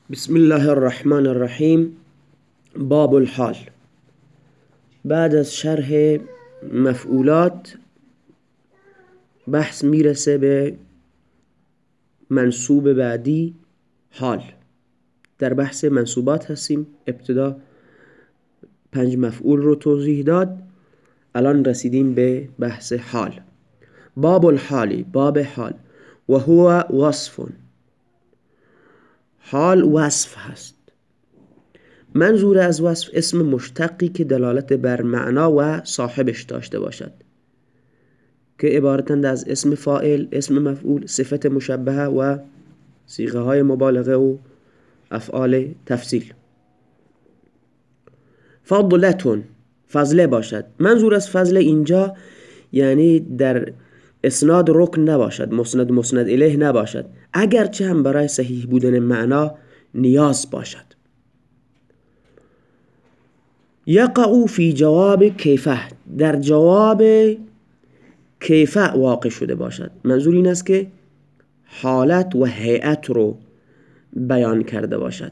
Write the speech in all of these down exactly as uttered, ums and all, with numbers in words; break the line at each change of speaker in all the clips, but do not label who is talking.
بسم الله الرحمن الرحیم. باب الحال. بعد از شرح مفعولات بحث میرسه به منصوب بعدی، حال. در بحث منصوبات هستیم. ابتدا پنج مفعول رو توضیح داد، الان رسیدیم به بحث حال. باب الحالی، باب حال. و هو وصف، حال وصف هست. منظور از وصف اسم مشتقی که دلالت بر معنا و صاحبش داشته باشد، که عبارتند از اسم فاعل، اسم مفعول، صفت مشبهه و صیغه های مبالغه و افعال تفضیل. فضلتون، فضله باشد. منظور از فضله اینجا یعنی در اسناد رکن نباشد، مسند مسند الیه نباشد، اگرچه هم برای صحیح بودن معنا نیاز باشد. یقع فی جواب کیفه، در جواب کیفه واقع شده باشد. منظور این است که حالت و هیئت رو بیان کرده باشد.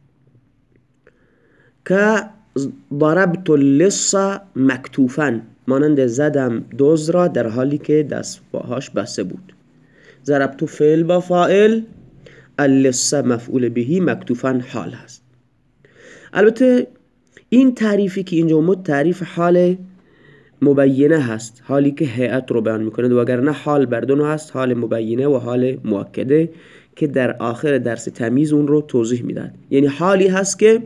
که ضربت اللص مکتوفا، مانند زدم دزد را در حالی که دستهاش بسته بود. ضربت فعل با فاعل، اللص مفعول بهی، مکتوفا حال هست. البته این تعریفی که اینجا اومد تعریف حال مبینه هست، حالی که هیئت رو بیان میکنه، وگرنه حال بر دو نوع هست، حال مبینه و حال مؤکده، که در آخر درس تمیز اون رو توضیح میداد. یعنی حالی هست که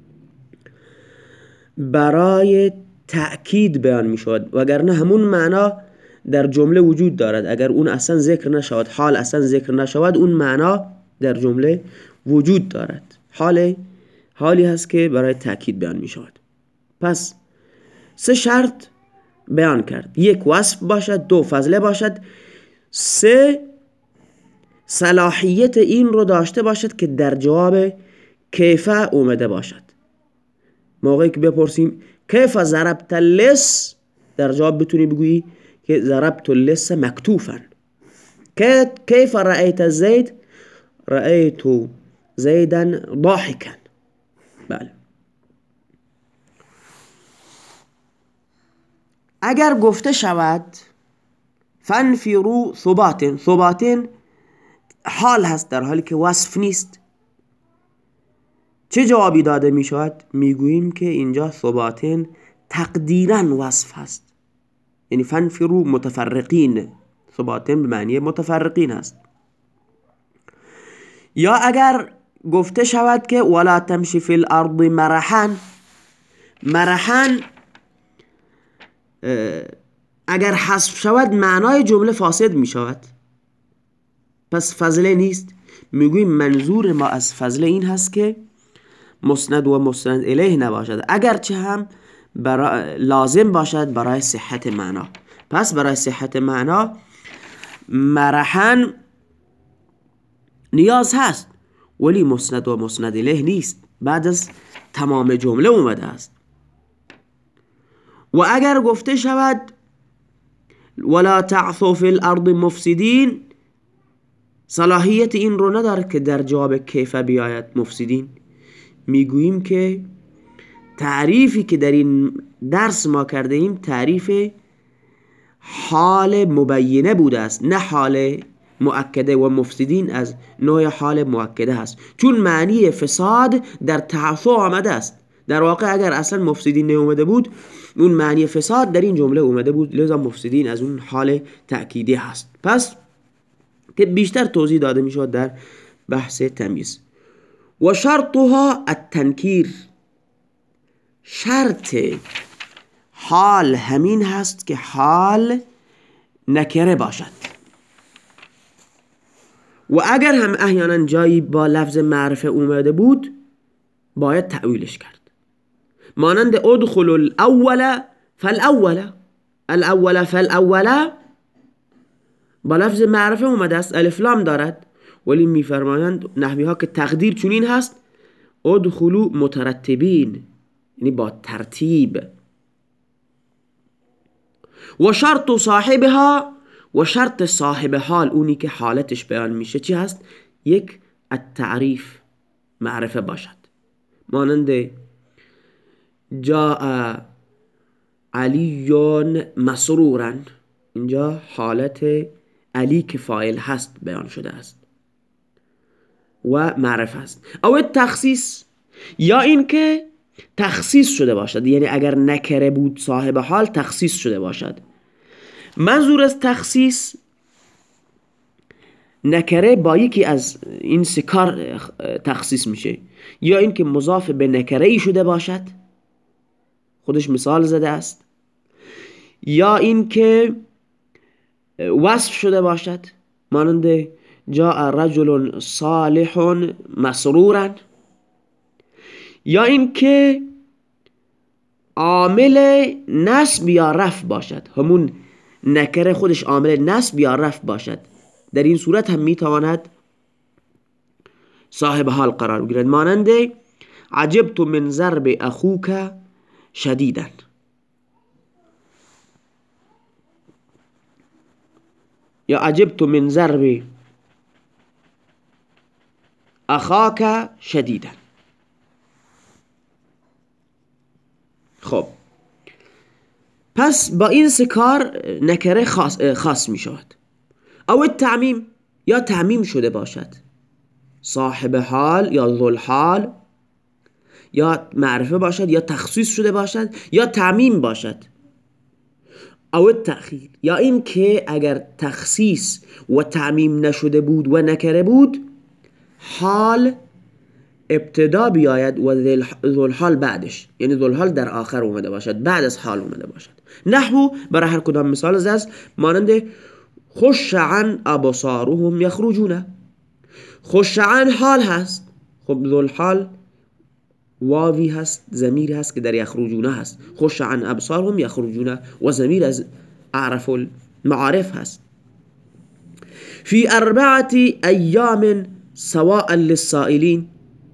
برای تأکید بیان میشود، وگرنه همون معنا در جمله وجود دارد. اگر اون اصلا ذکر نشود، حال اصلا ذکر نشود، اون معنا در جمله وجود دارد. حال حالی هست که برای تأکید بیان میشود. پس سه شرط بیان کرد: یک، وصف باشد. دو، فضله باشد. سه، صلاحیت این رو داشته باشد که در جواب کیفه اومده باشد. موقعی که بپرسیم کیف ضربت اللص، در جواب بتونی بگویی که ضربت اللص مکتوفا. کیف رأیت زید، رأیت زیدا ضاحکا. بله. اگر گفته شود فانفروا ثبات، ثبات حال هست در حالی که وصف نیست، چه جوابی داده می شود؟ می گوییم که اینجا ثباتین تقدیرا وصف هست، یعنی فانفروا متفرقین. ثباتین به معنی متفرقین هست. یا اگر گفته شود که ولا تمشی فی الارض مرحا، مرحا اگر حذف شود معنای جمله فاسد می شود، پس فضله نیست. میگویم منظور ما از فضله این هست که مسند و مسند الیه نباشد، اگرچه هم برای لازم باشد برای صحت معنا. پس برای صحت معنا مرحا نیاز هست، ولی مسند و مسند الیه نیست، بعد از تمام جمله اومده است. و اگر گفته شود ولا تعثوا فی الارض مفسدین، صلاحیت این رو ندارد که در جواب کیفه بیاید مفسدین. میگوییم که تعریفی که در این درس ما کرده ایم تعریف حال مبینه بوده است، نه حال مؤکده، و مفسدین از نوع حال مؤکده هست، چون معنی فساد در تعثوا آمده است. در واقع اگر اصلا مفسدین نیومده بود، اون معنی فساد در این جمله اومده بود، لذا مفسدین از اون حال تأکیدی هست. پس که بیشتر توضیح داده می شود در بحث تمیز. و شرطها التنکیر، شرط حال همین هست که حال نکره باشد. و اگر هم احیانا جایی با لفظ معرفه اومده بود، باید تأویلش کرد. مانند ادخل الاول فالاول، الاول فالاول با لفظ معرفه اومده است، الف لام دارد، ولی میفرمایند نحوی ها که تقدیر چنین هست: ادخلوا مترتبین، یعنی با ترتیب. و شرط صاحبها، و شرط صاحب حال، اونی که حالتش بیان میشه چی هست؟ یک، التعریف، معرفه باشد. مانند جاء علیون مسرورا، اینجا حالت علی که فاعل هست بیان شده است و معرفه است. او تخصیص، یا این که تخصیص شده باشد، یعنی اگر نکره بود صاحب حال تخصیص شده باشد. منظور از تخصیص نکره با یکی از این سه کار تخصیص میشه، یا این که مضاف به نکره ای شده باشد، خودش مثال زده است، یا این که وصف شده باشد، مانند جاء رجل صالح مسرورا، یا این که عامل نصب یا رفع باشد، همون نکره خودش عامل نصب یا رفع باشد. در این صورت هم میتواند صاحب حال قرار بگیرد، مانند عجبت من ضرب اخوک شدیدا، یا عجبت من ضرب اخاک شدیدا. خب پس با این سه کار نکره خاص, خاص می شود. او تعمیم، یا تعمیم شده باشد، صاحب حال یا ذل حال یا معرفه باشد، یا تخصیص شده باشد، یا تعمیم باشد. او تأخیر، یا این که اگر تخصیص و تعمیم نشده بود و نکره بود، حال ابتدا بیاید و ذل حال بعدش، یعنی ذل حال در آخر اومده باشد، بعد از حال اومده باشد. نحو برای هر کدام مثال است، مانند خش عن ابصارهم یخرجون. خش عن حال هست، خب ذل حال واوی هست، ضمیر هست که در یخرجون هست. خش عن ابصارهم یخرجون و ضمیر از اعرف المعارف هست. فی اربعة ایام سواء للسائلین،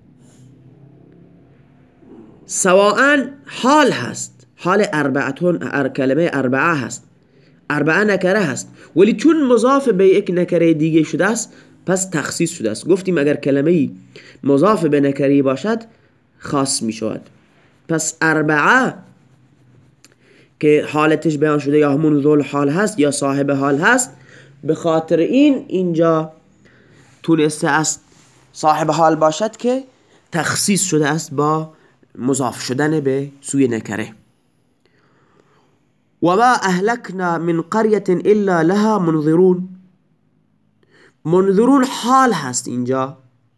سواء حال هست، حال اربعتون ار کلمه اربعه هست، اربعه نکره هست، ولی چون مضاف به یک نکره دیگه شده است پس تخصیص شده است. گفتیم اگر کلمه مضاف به نکره باشد خاص می شود. پس اربعه که حالتش بیان شده یا همون ذل حال هست یا صاحب حال هست، به خاطر این اینجا تونسته است صاحب حال باشد که تخصیص شده است با مضاف شدن به سوی نکره. و ما اهلکنا من قریة الا لها منذرون، منذرون حال هست، اینجا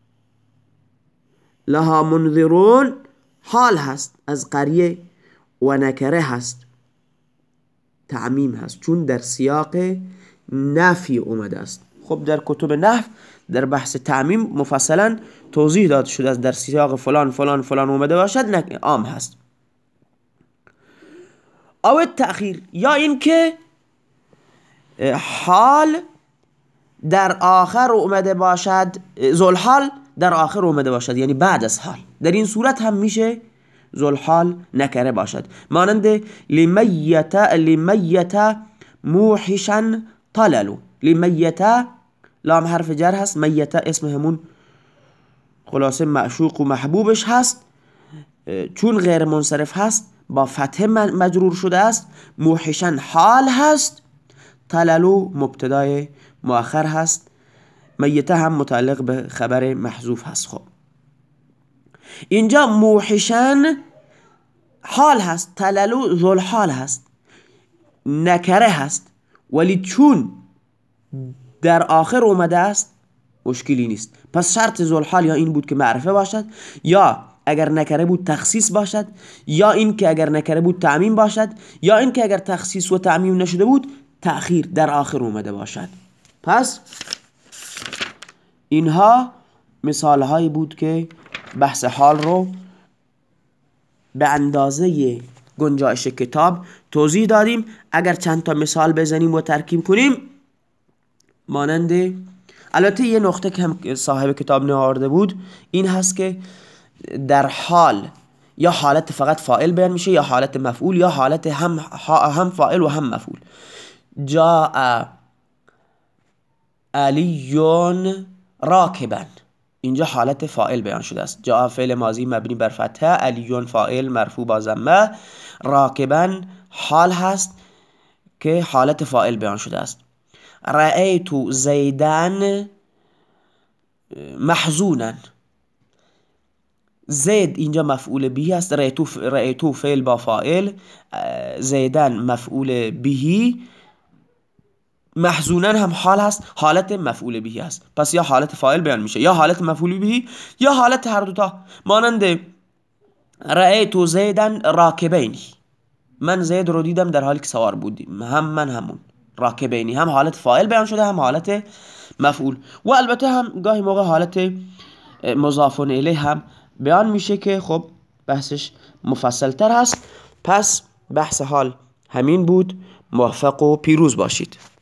لها منذرون حال هست از قریه و نکره هست، تعمیم هست چون در سیاق نفی اومده است. خب در کتب نحو در بحث تعمیم مفصلا توضیح داده شده است، در سیاق فلان فلان فلان اومده باشد عام هست. او تأخیر، یا این که حال در آخر اومده باشد، ذل حال در آخر اومده باشد یعنی بعد از حال، در این صورت هم میشه ذل حال نکره باشد، مانند لمیت لمیت موحشا طللو. لمیت لام حرف جر هست، میت اسم همون خلاصه معشوق و محبوبش هست، چون غیر منصرف هست با فتح مجرور شده است. موحشا حال هست، طللو مبتدای مؤخر هست، میته هم متعلق به خبر محذوف هست. خب اینجا موحشا حال هست، طللو ذل حال هست، نکره هست، ولی چون در آخر اومده است مشکلی نیست. پس شرط ذل حال یا این بود که معرفه باشد، یا اگر نکره بود تخصیص باشد، یا این که اگر نکره بود تعمیم باشد، یا این که اگر تخصیص و تعمیم نشده بود تأخیر در آخر اومده باشد. پس اینها مثال هایی بود که بحث حال رو به اندازه گنجایش کتاب توضیح دادیم. اگر چند تا مثال بزنیم و ترکیب کنیم، مانند البته یه نقطه که هم صاحب کتاب نهارده بود این هست که در حال یا حالت فقط فاعل بیان میشه یا حالت مفعول یا حالت هم هم فاعل و هم مفعول. جاء علیون راکبا، اینجا حالت فاعل بیان شده است. جاء فعل ماضی مبنی بر فتحه، علیون فاعل مرفوع با ضمه، راکبا حال هست که حالت فاعل بیان شده است. رأیت زیدن محزونا، زید اینجا مفعول بهی است، رأیتو رأیتو فعل با فاعل، زیدن مفعول بهی، محزونا هم حال هست، حالت مفعول بهی است. پس یا حالت فاعل بیان میشه یا حالت مفعول بهی یا حالت هر دوتا. مانند رأیت زیدن راکبینی، من زید رو دیدم در حالی که سوار بودیم، هم من همون. راکبینی هم حالت فاعل بیان شده هم حالت مفعول. و البته هم گاهی موقع حالت مضاف الیه هم بیان میشه که خب بحثش مفصل تر هست. پس بحث حال همین بود. موفق و پیروز باشید.